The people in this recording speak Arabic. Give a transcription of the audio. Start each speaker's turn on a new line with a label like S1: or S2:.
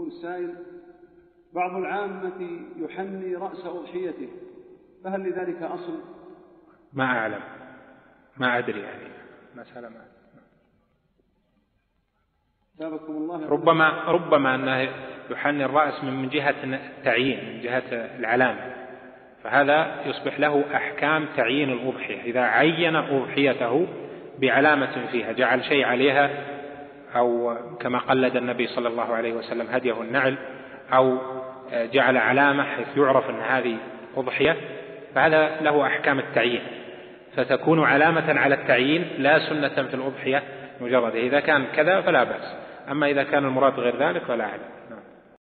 S1: يقول السائل: بعض العامة يحني رأس أضحيته، فهل لذلك أصل؟
S2: ما أعلم، ما أدري، يعني مسألة ما
S1: جابكم الله.
S2: ربما أنه يحني الرأس من جهة التعيين، من جهة العلامة، فهذا يصبح له أحكام تعيين الأضحية. إذا عين أضحيته بعلامة فيها، جعل شيء عليها، أو كما قلد النبي صلى الله عليه وسلم هديه النعل، أو جعل علامة حيث يعرف أن هذه أضحية، فهذا له أحكام التعيين، فتكون علامة على التعيين لا سنة في الأضحية مجرد. إذا كان كذا فلا بأس، أما إذا كان المراد غير ذلك فلا أعلم.